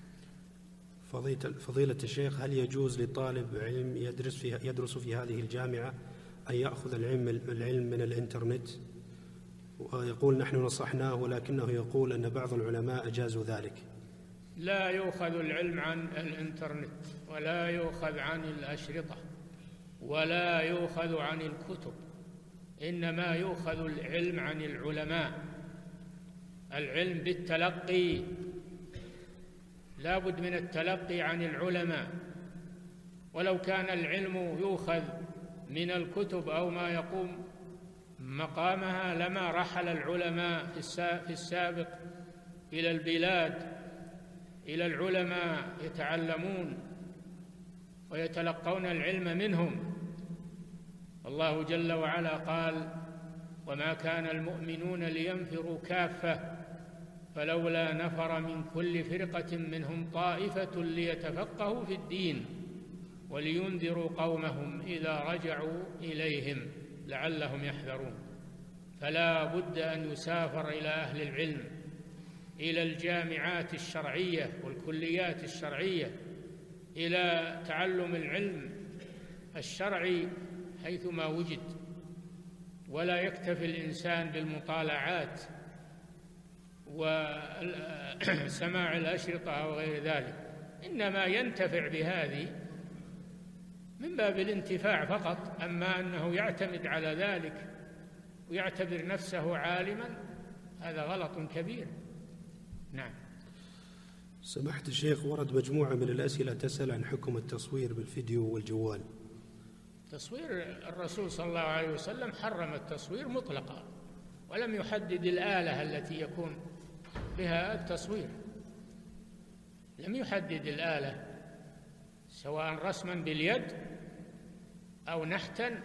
S2: فضيلة الشيخ، هل يجوز لطالب علم يدرس في هذه الجامعة أن يأخذ العلم من الإنترنت؟ ويقول: نحن نصحناه ولكنه يقول أن بعض العلماء أجازوا ذلك.
S1: لا يؤخذ العلم عن الإنترنت، ولا يؤخذ عن الأشرطة، ولا يؤخذ عن الكتب، إنما يؤخذ العلم عن العلماء. العلم بالتلقي، لا بد من التلقي عن العلماء. ولو كان العلم يؤخذ من الكتب أو ما يقوم مقامها لما رحل العلماء في السابق إلى البلاد، إلى العلماء يتعلمون ويتلقون العلم منهم. الله جل وعلا قال: وما كان المؤمنون لينفروا كافة فلولا نفر من كل فرقة منهم طائفة ليتفقهوا في الدين ولينذروا قومهم إذا رجعوا إليهم لعلهم يحذرون. فلا بد أن يسافر إلى أهل العلم، إلى الجامعات الشرعية والكليات الشرعية، إلى تعلم العلم الشرعي حيثما وجد، ولا يكتفي الإنسان بالمطالعات وسماع الأشرطة أو غير ذلك، إنما ينتفع بهذه من باب الانتفاع فقط. أما أنه يعتمد على ذلك ويعتبر نفسه عالما، هذا غلط كبير. نعم.
S2: سماحة الشيخ، ورد مجموعة من الأسئلة تسأل عن حكم التصوير بالفيديو والجوال.
S1: تصوير، الرسول صلى الله عليه وسلم حرم التصوير مطلقا، ولم يحدد الآلة التي يكون بها التصوير، لم يحدد الآلة، سواء رسما باليد أو نحتا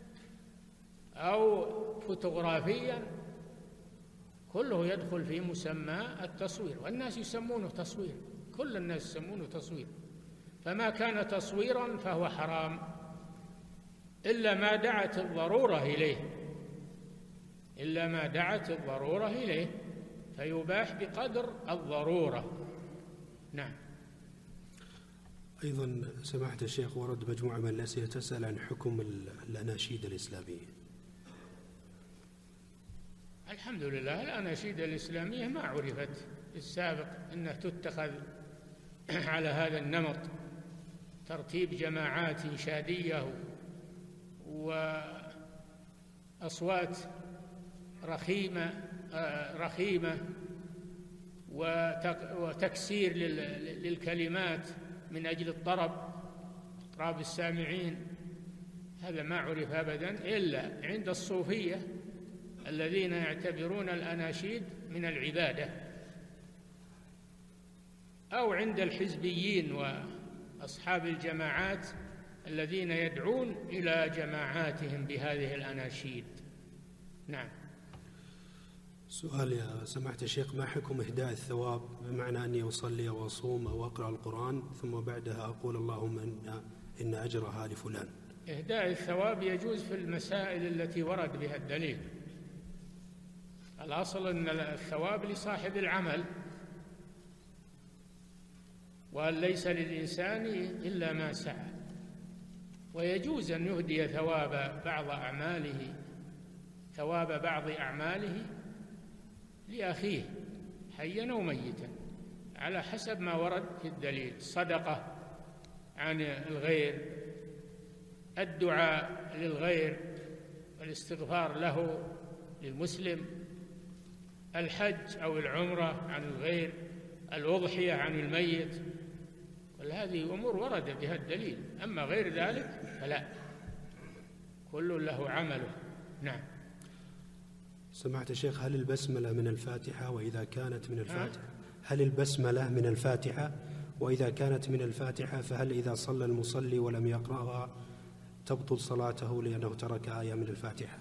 S1: أو فوتوغرافيا، كله يدخل في مسمى التصوير، والناس يسمونه تصوير، كل الناس يسمونه تصوير. فما كان تصويرا فهو حرام إلا ما دعت الضرورة إليه، إلا ما دعت الضرورة إليه، فيباح بقدر الضرورة. نعم.
S2: أيضا سماحة الشيخ، ورد مجموعة من الأسئلة تسأل عن حكم الأناشيد الإسلامية.
S1: الحمد لله، الأناشيد الإسلامية ما عرفت في السابق أنها تتخذ على هذا النمط، ترتيب جماعات إنشادية وأصوات رخيمة وتكسير للكلمات من أجل اطراب السامعين. هذا ما عرف أبدا إلا عند الصوفية الذين يعتبرون الأناشيد من العبادة، أو عند الحزبيين وأصحاب الجماعات الذين يدعون إلى جماعاتهم بهذه الأناشيد. نعم.
S2: سؤال يا سماحة الشيخ، ما حكم إهداء الثواب، بمعنى أني أصلي وأصوم أو أقرأ القرآن ثم بعدها أقول اللهم إن أجرها لفلان؟
S1: إهداء الثواب يجوز في المسائل التي ورد بها الدليل. الأصل أن الثواب لصاحب العمل، وأن ليس للإنسان إلا ما سعى، ويجوز أن يهدي ثواب بعض أعماله لأخيه حيا أو ميتا على حسب ما ورد في الدليل. صدقة عن الغير، الدعاء للغير والاستغفار له للمسلم، الحج أو العمرة عن الغير، الأضحية عن الميت، كل هذه أمور ورد بها الدليل. أما غير ذلك فلا، كل له عمله. نعم.
S2: سماحة الشيخ، هل البسملة من الفاتحة؟ وإذا كانت من الفاتحة هل البسملة من الفاتحة؟ وإذا كانت من الفاتحة فهل إذا صلى المصلي ولم يقرأها تبطل صلاته لأنه ترك آية من الفاتحة؟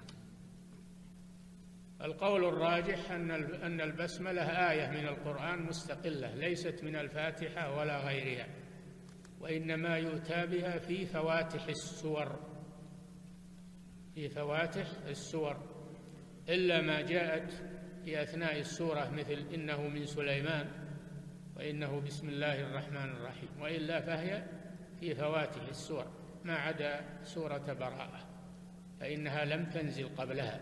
S1: القول الراجح أن البسملة آية من القرآن مستقلة، ليست من الفاتحة ولا غيرها، وإنما يؤتى بها في فواتح السور، إلا ما جاءت في أثناء السورة مثل إنه من سليمان وإنه بسم الله الرحمن الرحيم، وإلا فهي في فواتح السور ما عدا سورة براءة فإنها لم تنزل قبلها،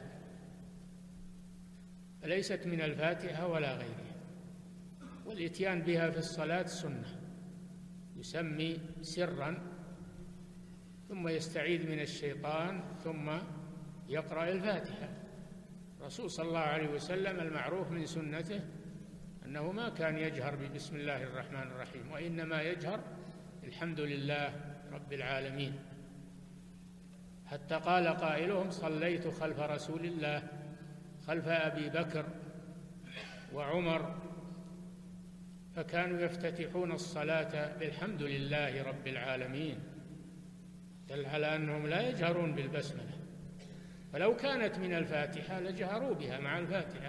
S1: فليست من الفاتحة ولا غيرها. والإتيان بها في الصلاة سنة، يسمي سرا ثم يستعيذ من الشيطان ثم يقرأ الفاتحة. الرسول صلى الله عليه وسلم المعروف من سنته أنه ما كان يجهر ببسم الله الرحمن الرحيم، وإنما يجهر الحمد لله رب العالمين، حتى قال قائلهم صليت خلف رسول الله خلف أبي بكر وعمر فكانوا يفتتحون الصلاة بالحمد لله رب العالمين، دل على أنهم لا يجهرون بالبسملة. فلو كانت من الفاتحة لجهروا بها مع الفاتحة،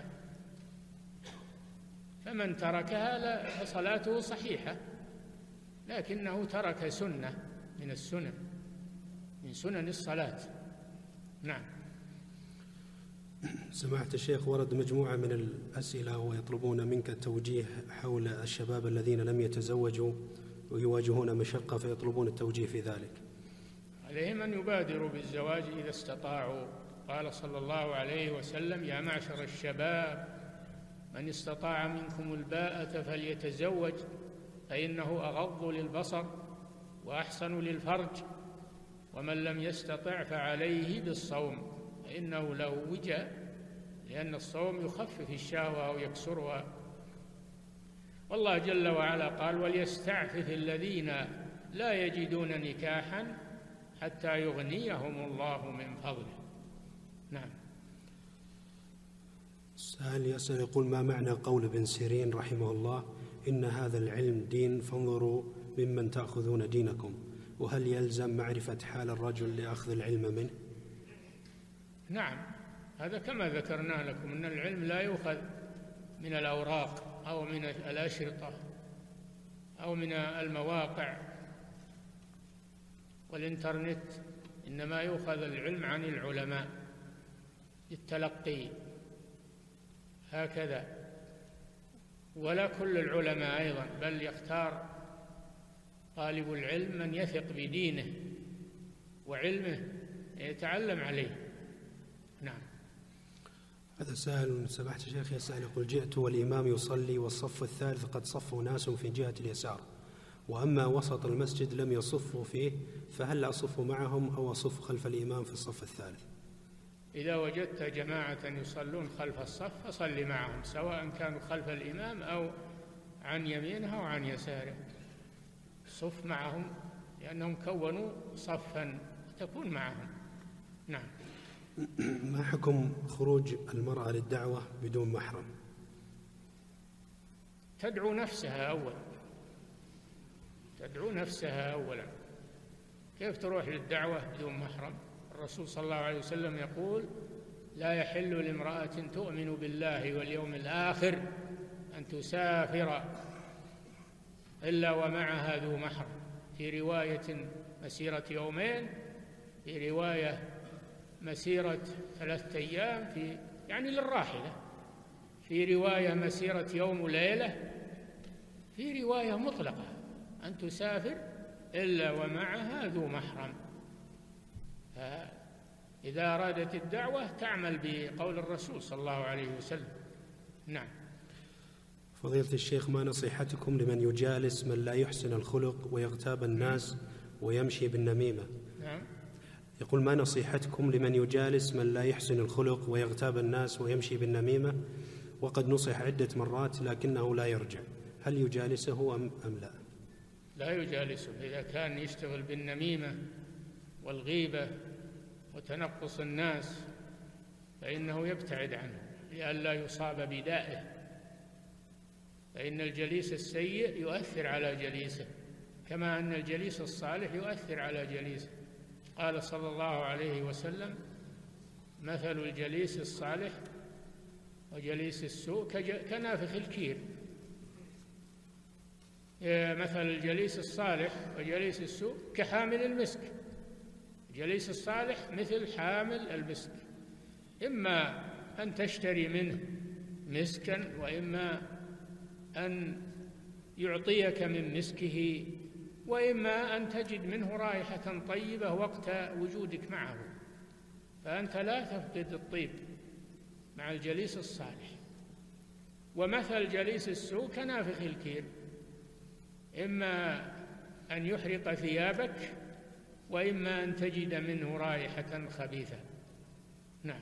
S1: فمن تركها فصلاته صحيحة، لكنه ترك سنة من السنن، من سنن الصلاة. نعم.
S2: سماحة الشيخ، ورد مجموعة من الأسئلة ويطلبون منك التوجيه حول الشباب الذين لم يتزوجوا ويواجهون مشقة، فيطلبون التوجيه في ذلك.
S1: عليهم أن يبادروا بالزواج إذا استطاعوا، قال صلى الله عليه وسلم: يا معشر الشباب من استطاع منكم الباءة فليتزوج فإنه أغض للبصر وأحسن للفرج، ومن لم يستطع فعليه بالصوم فإنه له وجاء، لأن الصوم يخفف الشهوة أو يكسرها. والله جل وعلا قال: وليستعفف الذين لا يجدون نكاحا حتى يغنيهم الله من فضله. نعم.
S2: السائل يسأل يقول: ما معنى قول ابن سيرين رحمه الله: إن هذا العلم دين فانظروا ممن تأخذون دينكم، وهل يلزم معرفة حال الرجل لأخذ العلم منه؟
S1: نعم، هذا كما ذكرنا لكم أن العلم لا يؤخذ من الأوراق أو من الأشرطة أو من المواقع والإنترنت، إنما يؤخذ العلم عن العلماء بالتلقي هكذا. ولا كل العلماء أيضا، بل يختار طالب العلم من يثق بدينه وعلمه يتعلم عليه. نعم.
S2: هذا سائل سماحة الشيخ يسأل يقول: جئت والإمام يصلي والصف الثالث قد صفوا ناس في جهة اليسار، وأما وسط المسجد لم يصفوا فيه، فهل أصف معهم أو أصف خلف الإمام في الصف الثالث؟
S1: إذا وجدت جماعة يصلون خلف الصف فصل معهم، سواء كانوا خلف الإمام أو عن يمينه أو عن يساره، صف معهم لأنهم كونوا صفا تكون معهم. نعم.
S2: ما حكم خروج المرأة للدعوة بدون محرم؟
S1: تدعو نفسها أولا. كيف تروح للدعوة بدون محرم؟ الرسول صلى الله عليه وسلم يقول: لا يحل لامرأة تؤمن بالله واليوم الآخر أن تسافر إلا ومعها ذو محرم، في رواية مسيرة يومين، في رواية مسيرة 3 أيام، يعني للراحلة، في رواية مسيرة يوم وليلة، في رواية مطلقة أن تسافر إلا ومعها ذو محرم. فإذا أرادت الدعوة تعمل بقول الرسول صلى الله عليه وسلم. نعم.
S2: فضيلة الشيخ، ما نصيحتكم لمن يجالس من لا يحسن الخلق ويغتاب الناس ويمشي بالنميمة؟
S1: نعم.
S2: يقول: ما نصيحتكم لمن يجالس من لا يحسن الخلق ويغتاب الناس ويمشي بالنميمة، وقد نصح عدة مرات لكنه لا يرجع، هل يجالسه أم لا؟
S1: لا يجالسه. إذا كان يشتغل بالنميمة والغيبة وتنقص الناس فإنه يبتعد عنه لئلا يصاب بدائه، فإن الجليس السيء يؤثر على جليسه كما أن الجليس الصالح يؤثر على جليسه. قال صلى الله عليه وسلم: مثل الجليس الصالح وجليس السوء كنافخ الكير. مثل الجليس الصالح وجليس السوء كحامل المسك. الجليس الصالح مثل حامل المسك، إما أن تشتري منه مسكا، وإما أن يعطيك من مسكه، وإما أن تجد منه رائحة طيبة وقت وجودك معه، فأنت لا تفقد الطيب مع الجليس الصالح. ومثل جليس السوء كنافخ الكير، إما أن يحرق ثيابك وإما أن تجد منه رائحة خبيثة. نعم.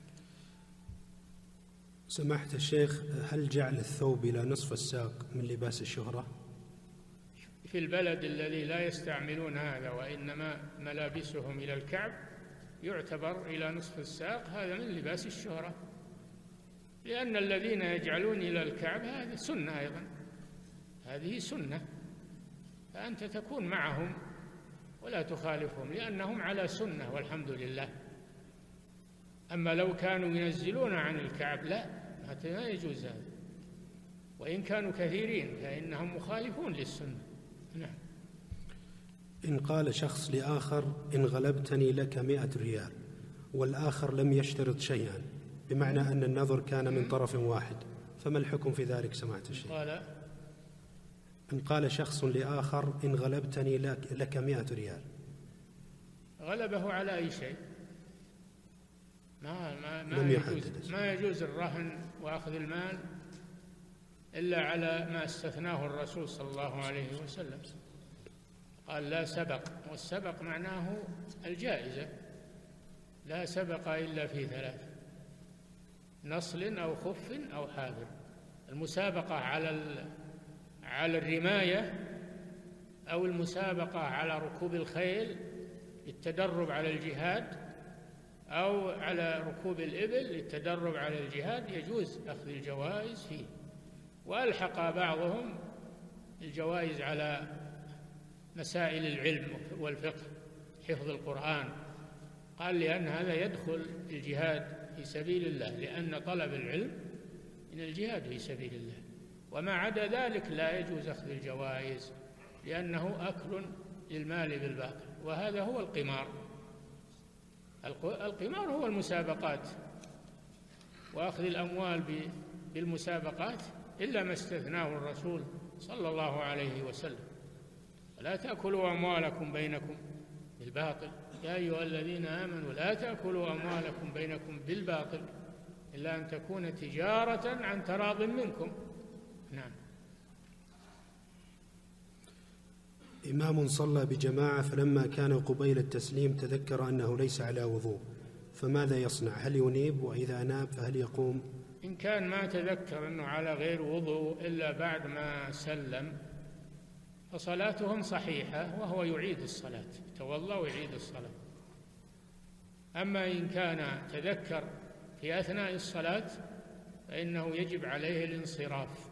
S2: سماحة الشيخ، هل جعل الثوب إلى نصف الساق من لباس الشهرة؟
S1: في البلد الذي لا يستعملون هذا وإنما ملابسهم إلى الكعب يعتبر إلى نصف الساق هذا من لباس الشهرة، لأن الذين يجعلون إلى الكعب هذه سنة أيضا، هذه سنة، فأنت تكون معهم ولا تخالفهم لأنهم على سنة والحمد لله. أما لو كانوا ينزلون عن الكعب لا يجوز هذا، وإن كانوا كثيرين فإنهم مخالفون للسنة. نعم.
S2: إن قال شخص لآخر: إن غلبتني لك 100 ريال، والآخر لم يشترط شيئا، بمعنى أن النظر كان من طرف واحد، فما الحكم في ذلك سماحة الشيخ؟ إن قال شخص لآخر: إن غلبتني لك 100 ريال.
S1: غلبه على أي شيء؟ ما يجوز الرهن وأخذ المال إلا على ما استثناه الرسول صلى الله عليه وسلم. قال لا سبق، والسبق معناه الجائزة، لا سبق إلا في 3: نصل أو خف أو حاضر. المسابقة على الرماية أو المسابقة على ركوب الخيل للتدرب على الجهاد، أو على ركوب الإبل للتدرب على الجهاد، يجوز أخذ الجوائز فيه. وألحق بعضهم الجوائز على مسائل العلم والفقه، حفظ القرآن، قال لأن هذا يدخل في الجهاد في سبيل الله، لأن طلب العلم من الجهاد في سبيل الله. وما عدا ذلك لا يجوز أخذ الجوائز، لأنه أكل للمال بالباطل، وهذا هو القمار. القمار هو المسابقات وأخذ الأموال بالمسابقات، إلا ما استثناه الرسول صلى الله عليه وسلم: لا تأكلوا أموالكم بينكم بالباطل، يا أيها الذين آمنوا لا تأكلوا أموالكم بينكم بالباطل إلا أن تكون تجارة عن تراض منكم. نعم.
S2: إمام صلى بجماعة فلما كان قبيل التسليم تذكر أنه ليس على وضوء، فماذا يصنع؟ هل ينيب؟ وإذا أناب فهل يقوم؟
S1: إن كان ما تذكر أنه على غير وضوء إلا بعد ما سلم فصلاتهم صحيحة، وهو يعيد الصلاة، يتوضأ ويعيد الصلاة. أما إن كان تذكر في أثناء الصلاة فإنه يجب عليه الانصراف،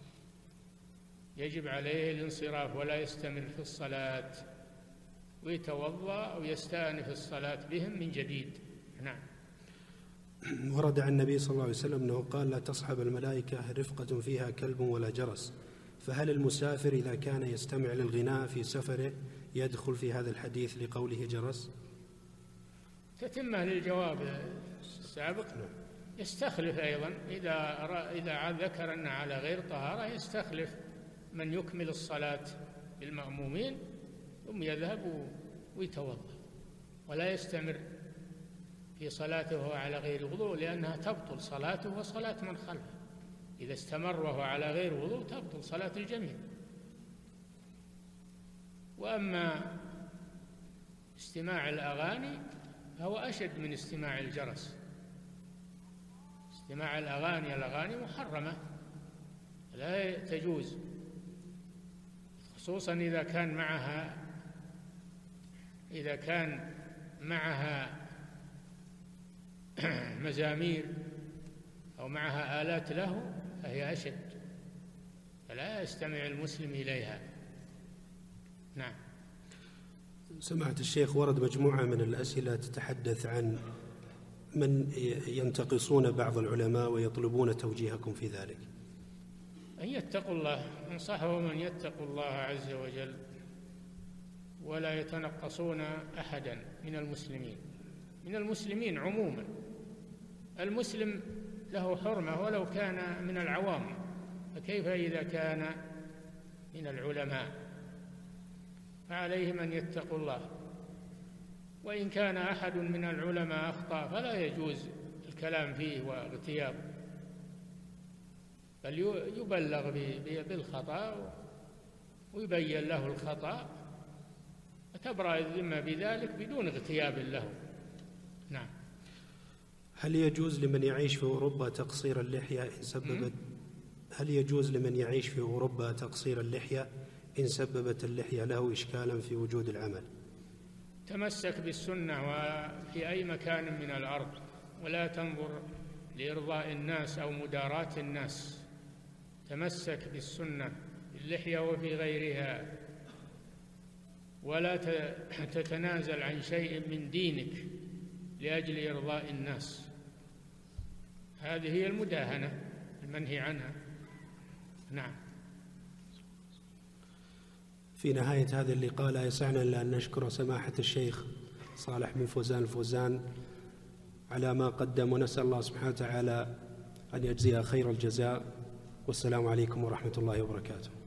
S1: يجب عليه الانصراف ولا يستمر في الصلاة، ويتوضأ أو يستأنف الصلاة بهم من جديد. نعم.
S2: ورد عن النبي صلى الله عليه وسلم أنه قال: لا تصحب الملائكة رفقة فيها كلب ولا جرس. فهل المسافر إذا كان يستمع للغناء في سفره يدخل في هذا الحديث لقوله جرس؟
S1: تتمة للجواب السابق. يستخلف أيضا إذا ذكر أن على غير طهارة، يستخلف من يكمل الصلاة بالمأمومين ثم يذهب ويتوضأ، ولا يستمر في صلاته على غير وضوء، لأنها تبطل صلاته وصلاة من خلفه. إذا استمر وهو على غير وضوء تبطل صلاة الجميع. وأما استماع الأغاني فهو أشد من استماع الجرس. استماع الأغاني محرمة لا تجوز، خصوصا إذا كان معها مزامير أو معها آلات له، فهي أشد، فلا يستمع المسلم إليها. نعم.
S2: سمعت الشيخ، ورد مجموعة من الأسئلة تتحدث عن من ينتقصون بعض العلماء ويطلبون توجيهكم في ذلك.
S1: أن يتقوا الله، انصحهم أن يتقوا الله عز وجل ولا يتنقصون أحدا من المسلمين عموما. المسلم له حرمة ولو كان من العوام، فكيف إذا كان من العلماء؟ فعليهم أن يتقوا الله. وإن كان أحد من العلماء أخطأ فلا يجوز الكلام فيه واغتيابه، بل يبلغ بالخطأ ويبين له الخطأ، وتبرأ الذمة بذلك بدون اغتياب له. نعم.
S2: هل يجوز لمن يعيش في أوروبا تقصير اللحية إن سببت اللحية له إشكالا في وجود العمل؟
S1: تمسك بالسنة وفي أي مكان من الأرض، ولا تنظر لإرضاء الناس أو مداراة الناس. تمسك بالسنة في اللحية وفي غيرها، ولا تتنازل عن شيء من دينك لأجل إرضاء الناس. هذه هي المداهنة المنهي عنها. نعم.
S2: في نهاية هذا اللقاء لا يسعنا إلا أن نشكر سماحة الشيخ صالح بن فوزان الفوزان على ما قدم، ونسأل الله سبحانه وتعالى أن يجزيه خير الجزاء. والسلام عليكم ورحمة الله وبركاته.